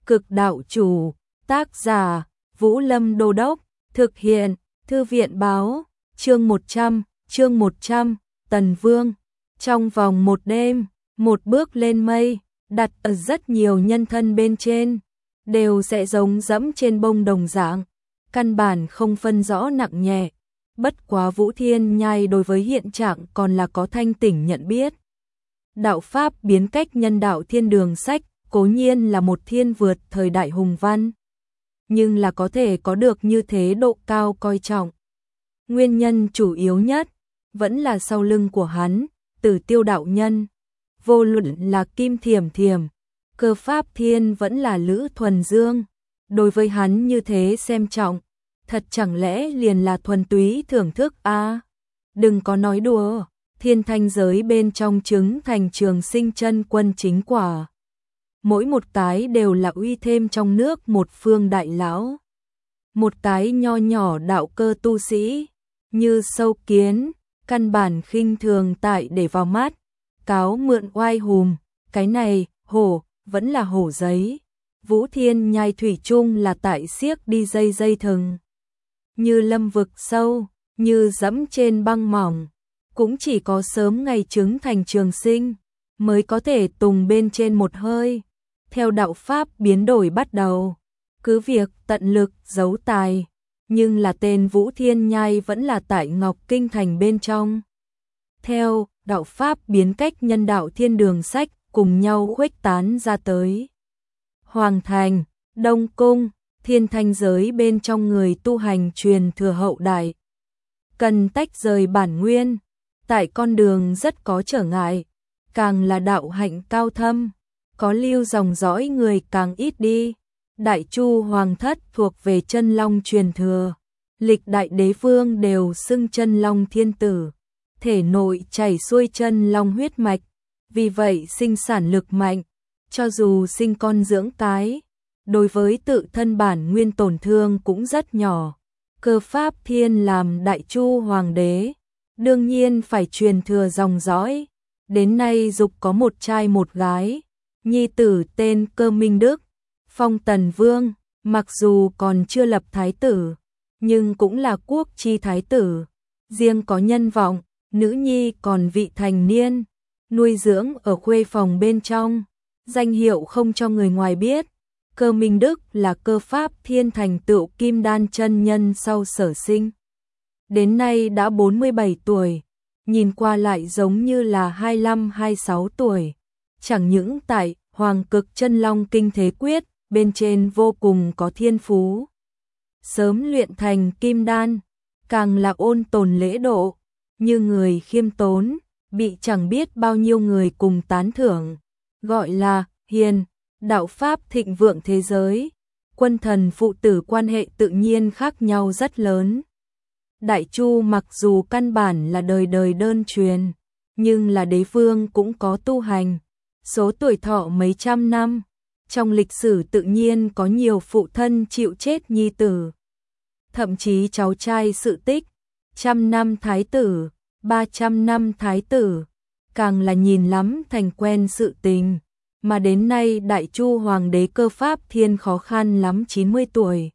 Cực đạo chủ, tác giả, Vũ Lâm Đô Đốc, thực hiện, Thư viện báo, chương 100, Tần Vương. Trong vòng một đêm, một bước lên mây, đặt ở rất nhiều nhân thân bên trên, đều sẽ giống dẫm trên bông đồng dạng, căn bản không phân rõ nặng nhẹ. Bất quá Vũ Thiên Nhai đối với hiện trạng còn là có thanh tỉnh nhận biết. Đạo Pháp biến cách nhân đạo thiên đường sách, cố nhiên là một thiên vượt thời đại hùng văn, nhưng là có thể có được như thế độ cao coi trọng. Nguyên nhân chủ yếu nhất, vẫn là sau lưng của hắn, Tử Tiêu đạo nhân. Vô luận là Kim Thiểm Thiểm, Cơ Pháp Thiên vẫn là Lữ Thuần Dương. Đối với hắn như thế xem trọng, thật chẳng lẽ liền là thuần túy thưởng thức a? Đừng có nói đùa, thiên thanh giới bên trong chứng thành trường sinh chân quân chính quả. Mỗi một cái đều là uy thêm trong nước một phương đại lão. Một cái nho nhỏ đạo cơ tu sĩ, như sâu kiến, căn bản khinh thường tại để vào mắt, cáo mượn oai hùm, cái này, hổ, vẫn là hổ giấy. Vũ Thiên Nhai thủy chung là tại siếc đi dây thừng. Như lâm vực sâu, như dẫm trên băng mỏng, cũng chỉ có sớm ngày chứng thành trường sinh, mới có thể tùng bên trên một hơi. Theo đạo Pháp biến đổi bắt đầu, cứ việc tận lực giấu tài, nhưng là tên Vũ Thiên Nhai vẫn là tại Ngọc Kinh Thành bên trong. Theo đạo Pháp biến cách nhân đạo thiên đường sách cùng nhau khuếch tán ra tới. Hoàng Thành, Đông Cung, thiên thanh giới bên trong người tu hành truyền thừa hậu đại. Cần tách rời bản nguyên, tại con đường rất có trở ngại, càng là đạo hạnh cao thâm, có lưu dòng dõi người càng ít đi. Đại Chu Hoàng thất thuộc về chân long truyền thừa, lịch đại đế vương đều xưng chân long thiên tử, thể nội chảy xuôi chân long huyết mạch, vì vậy sinh sản lực mạnh, cho dù sinh con dưỡng cái, đối với tự thân bản nguyên tổn thương cũng rất nhỏ. Cơ Pháp Thiên làm Đại Chu Hoàng đế, đương nhiên phải truyền thừa dòng dõi, đến nay dục có một trai một gái, nhi tử tên Cơ Minh Đức, phong Tần Vương, mặc dù còn chưa lập thái tử, nhưng cũng là quốc chi thái tử, riêng có nhân vọng, nữ nhi còn vị thành niên, nuôi dưỡng ở khuê phòng bên trong, danh hiệu không cho người ngoài biết. Cơ Minh Đức là Cơ Pháp Thiên thành tựu kim đan chân nhân sau sở sinh. Đến nay đã 47 tuổi, nhìn qua lại giống như là 25-26 tuổi. Chẳng những tại Hoàng Cực Chân Long Kinh Thế Quyết, bên trên vô cùng có thiên phú. Sớm luyện thành kim đan, càng là ôn tồn lễ độ, như người khiêm tốn, bị chẳng biết bao nhiêu người cùng tán thưởng, gọi là hiền. Đạo Pháp thịnh vượng thế giới, quân thần phụ tử quan hệ tự nhiên khác nhau rất lớn. Đại Chu mặc dù căn bản là đời đời đơn truyền, nhưng là đế vương cũng có tu hành, số tuổi thọ mấy trăm năm. Trong lịch sử tự nhiên có nhiều phụ thân chịu chết nhi tử, thậm chí cháu trai sự tích, 100 năm thái tử, 300 năm thái tử, càng là nhìn lắm thành quen sự tình. Mà đến nay Đại Chu Hoàng đế Cơ Pháp Thiên khó khăn lắm 90 tuổi,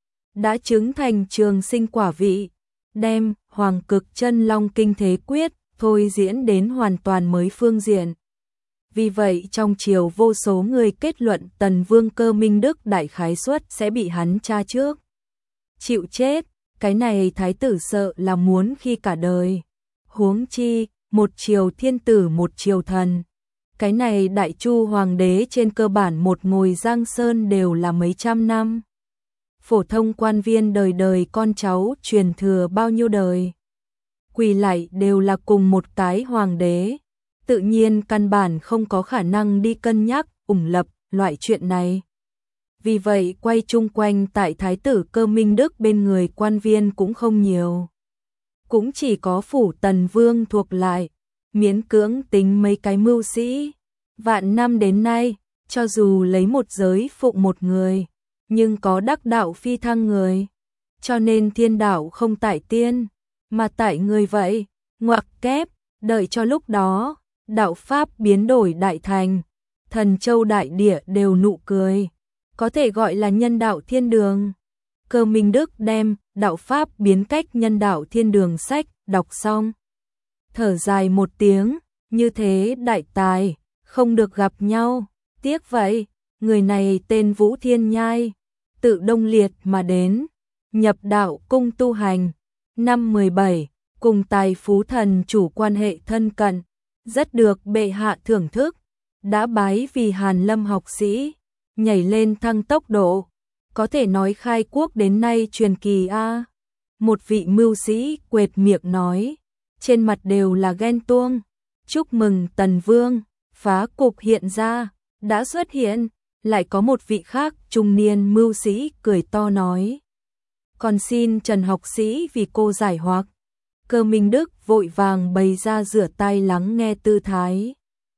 đã chứng thành trường sinh quả vị, đem Hoàng Cực Chân Long Kinh Thế Quyết thôi diễn đến hoàn toàn mới phương diện. Vì vậy trong triều vô số người kết luận Tần Vương Cơ Minh Đức đại khái suất sẽ bị hắn tra trước, chịu chết. Cái này thái tử sợ là muốn khi cả đời, huống chi một triều thiên tử một triều thần. Cái này Đại Chu Hoàng đế trên cơ bản một ngồi giang sơn đều là mấy trăm năm. Phổ thông quan viên đời đời con cháu truyền thừa bao nhiêu đời, quỳ lạy đều là cùng một cái hoàng đế, tự nhiên căn bản không có khả năng đi cân nhắc ủng lập loại chuyện này. Vì vậy quay chung quanh tại thái tử Cơ Minh Đức bên người quan viên cũng không nhiều, cũng chỉ có phủ Tần Vương thuộc lại, miễn cưỡng tính mấy cái mưu sĩ. Vạn năm đến nay, cho dù lấy một giới phụng một người, nhưng có đắc đạo phi thăng người, cho nên thiên đạo không tại tiên, mà tại người vậy. Ngoặc kép, đợi cho lúc đó, đạo Pháp biến đổi đại thành, thần châu đại địa đều nụ cười, có thể gọi là nhân đạo thiên đường. Cơ Minh Đức đem đạo pháp biến cách nhân đạo thiên đường sách đọc xong. Thở dài một tiếng, như thế đại tài, không được gặp nhau, tiếc vậy, người này tên Vũ Thiên Nhai, tự Đông Liệt mà đến, nhập đạo cung tu hành, năm 17, cùng Tài Phú Thần chủ quan hệ thân cận, rất được bệ hạ thưởng thức, đã bái vì Hàn Lâm học sĩ, nhảy lên thăng tốc độ, có thể nói khai quốc đến nay truyền kỳ a. Một vị mưu sĩ quệt miệng nói, trên mặt đều là ghen tuông, chúc mừng Tần Vương, phá cục hiện ra, đã xuất hiện, lại có một vị khác trung niên mưu sĩ cười to nói. Còn xin Trần học sĩ vì cô giải hoặc. Cơ Minh Đức vội vàng bày ra rửa tay lắng nghe tư thái.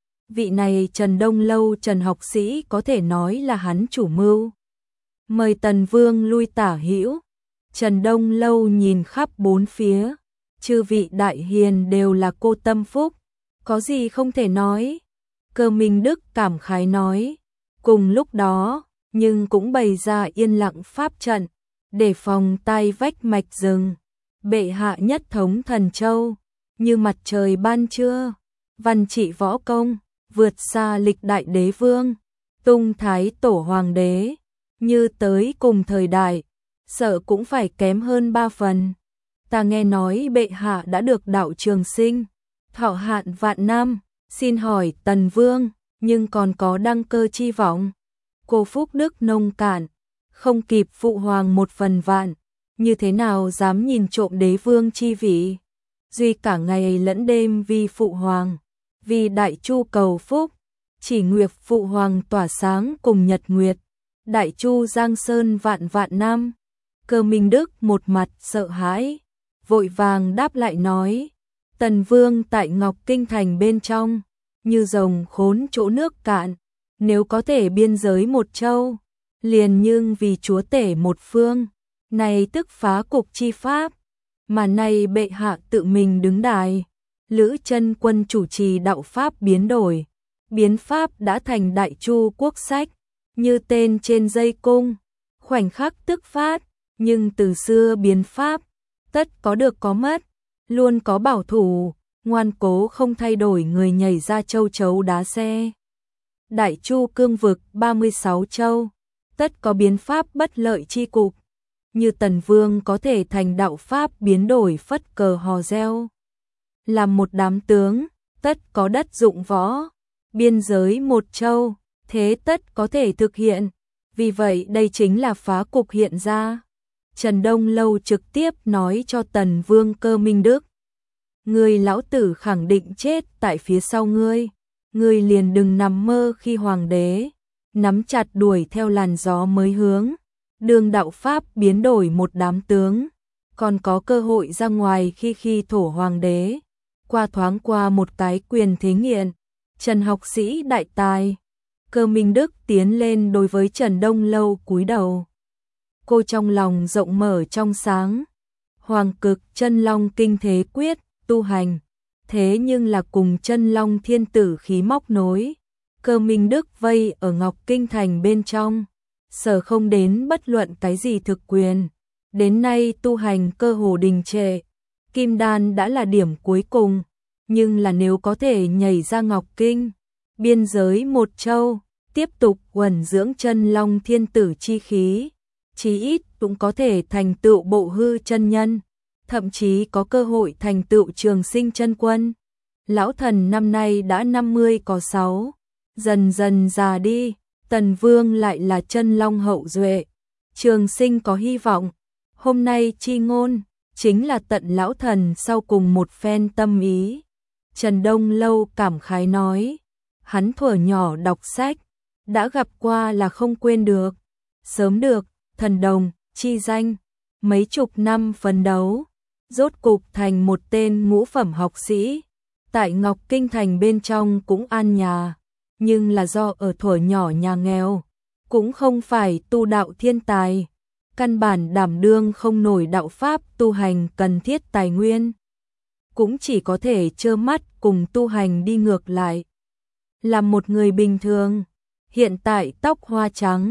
Vị này Trần Đông Lâu Trần học sĩ có thể nói là hắn chủ mưu. Mời Tần Vương lui tả hữu. Trần Đông Lâu nhìn khắp bốn phía, chư vị đại hiền đều là cô tâm phúc, có gì không thể nói. Cơ Minh Đức cảm khái nói, cùng lúc đó, nhưng cũng bày ra yên lặng pháp trận, để phòng tai vách mạch rừng. Bệ hạ nhất thống thần châu, như mặt trời ban trưa, văn trị võ công, vượt xa lịch đại đế vương, tung thái tổ hoàng đế, như tới cùng thời đại, sợ cũng phải kém hơn 3 phần. Ta nghe nói bệ hạ đã được đạo trường sinh, thọ hạn vạn năm, xin hỏi Tần Vương, nhưng còn có đăng cơ chi vọng. Cô phúc đức nông cạn, không kịp phụ hoàng 1 phần vạn, như thế nào dám nhìn trộm đế vương chi vị. Duy cả ngày lẫn đêm vì phụ hoàng, vì đại chu cầu phúc, chỉ nguyệt phụ hoàng tỏa sáng cùng nhật nguyệt, đại chu giang sơn vạn vạn năm. Cơ Minh Đức một mặt sợ hãi, vội vàng đáp lại nói, Tần Vương tại Ngọc Kinh thành bên trong, như rồng khốn chỗ nước cạn, nếu có thể biên giới một châu, liền nhưng vì chúa tể một phương, này tức phá cục chi pháp, mà nay bệ hạ tự mình đứng đài, Lữ Chân Quân chủ trì đạo pháp biến đổi, biến pháp đã thành đại chu quốc sách, như tên trên dây cung, khoảnh khắc tức phát, nhưng từ xưa biến pháp, tất có được có mất, luôn có bảo thủ, ngoan cố không thay đổi người nhảy ra châu chấu đá xe. Đại chu cương vực 36 châu, tất có biến pháp bất lợi chi cục, như Tần Vương có thể thành đạo pháp biến đổi phất cờ hò reo. Làm một đám tướng, tất có đất dụng võ, biên giới một châu, thế tất có thể thực hiện, vì vậy đây chính là phá cục hiện ra. Trần Đông Lâu trực tiếp nói cho Tần Vương Cơ Minh Đức, ngươi lão tử khẳng định chết tại phía sau ngươi liền đừng nằm mơ khi hoàng đế, nắm chặt đuổi theo làn gió mới hướng, đường đạo pháp biến đổi một đám tướng, còn có cơ hội ra ngoài khi thổ hoàng đế, qua thoáng qua một cái quyền thế nghiện. Trần học sĩ đại tài. Cơ Minh Đức tiến lên đối với Trần Đông Lâu cúi đầu. Cô trong lòng rộng mở trong sáng. Hoàng cực chân long kinh thế quyết, tu hành. Thế nhưng là cùng chân long thiên tử khí móc nối. Cơ Minh Đức vây ở Ngọc Kinh thành bên trong. Sở không đến bất luận cái gì thực quyền. Đến nay tu hành cơ hồ đình trệ. Kim đan đã là điểm cuối cùng. Nhưng là nếu có thể nhảy ra Ngọc Kinh, biên giới một châu, tiếp tục uẩn dưỡng chân long thiên tử chi khí, chí ít cũng có thể thành tựu bộ hư chân nhân, thậm chí có cơ hội thành tựu trường sinh chân quân. Lão thần năm nay đã 50 có 6, dần dần già đi, Tần Vương lại là chân long hậu duệ, trường sinh có hy vọng. Hôm nay chi ngôn, chính là tận lão thần sau cùng một phen tâm ý. Trần Đông Lâu cảm khái nói, hắn thuở nhỏ đọc sách, đã gặp qua là không quên được, sớm được, thần đồng, chi danh, mấy chục năm phấn đấu, rốt cục thành một tên ngũ phẩm học sĩ, tại Ngọc Kinh thành bên trong cũng an nhà, nhưng là do ở thuở nhỏ nhà nghèo, cũng không phải tu đạo thiên tài, căn bản đảm đương không nổi đạo pháp tu hành cần thiết tài nguyên. Cũng chỉ có thể trơ mắt cùng tu hành đi ngược lại. Là một người bình thường, hiện tại tóc hoa trắng,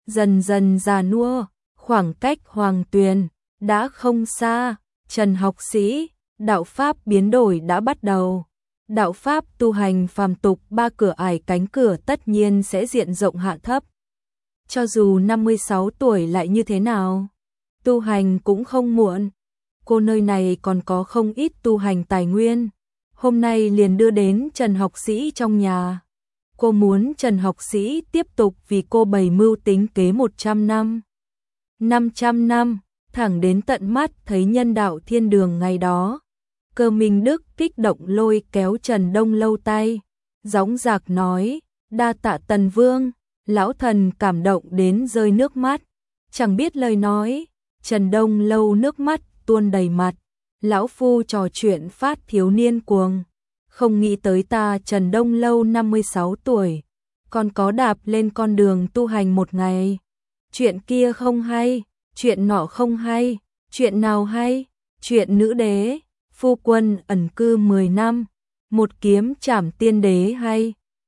dần dần già nua, khoảng cách hoàng tuyền đã không xa. Trần học sĩ, đạo pháp biến đổi đã bắt đầu. Đạo pháp tu hành phàm tục ba cửa ải cánh cửa tất nhiên sẽ diện rộng hạ thấp. Cho dù 56 tuổi lại như thế nào, tu hành cũng không muộn. Cô nơi này còn có không ít tu hành tài nguyên. Hôm nay liền đưa đến Trần học sĩ trong nhà. Cô muốn Trần học sĩ tiếp tục vì cô bày mưu tính kế 100 năm. 500 năm, thẳng đến tận mắt thấy nhân đạo thiên đường ngày đó. Cơ Minh Đức kích động lôi kéo Trần Đông Lâu tay, dõng dạc nói, đa tạ Tần Vương. Lão thần cảm động đến rơi nước mắt, chẳng biết lời nói. Trần Đông Lâu nước mắt tuôn đầy mặt, lão phu trò chuyện phát thiếu niên cuồng. Không nghĩ tới ta Trần Đông Lâu 56 tuổi, còn có đạp lên con đường tu hành một ngày. Chuyện kia không hay, chuyện nọ không hay, chuyện nào hay? Chuyện nữ đế, phu quân ẩn cư 10 năm, một kiếm trảm tiên đế hay?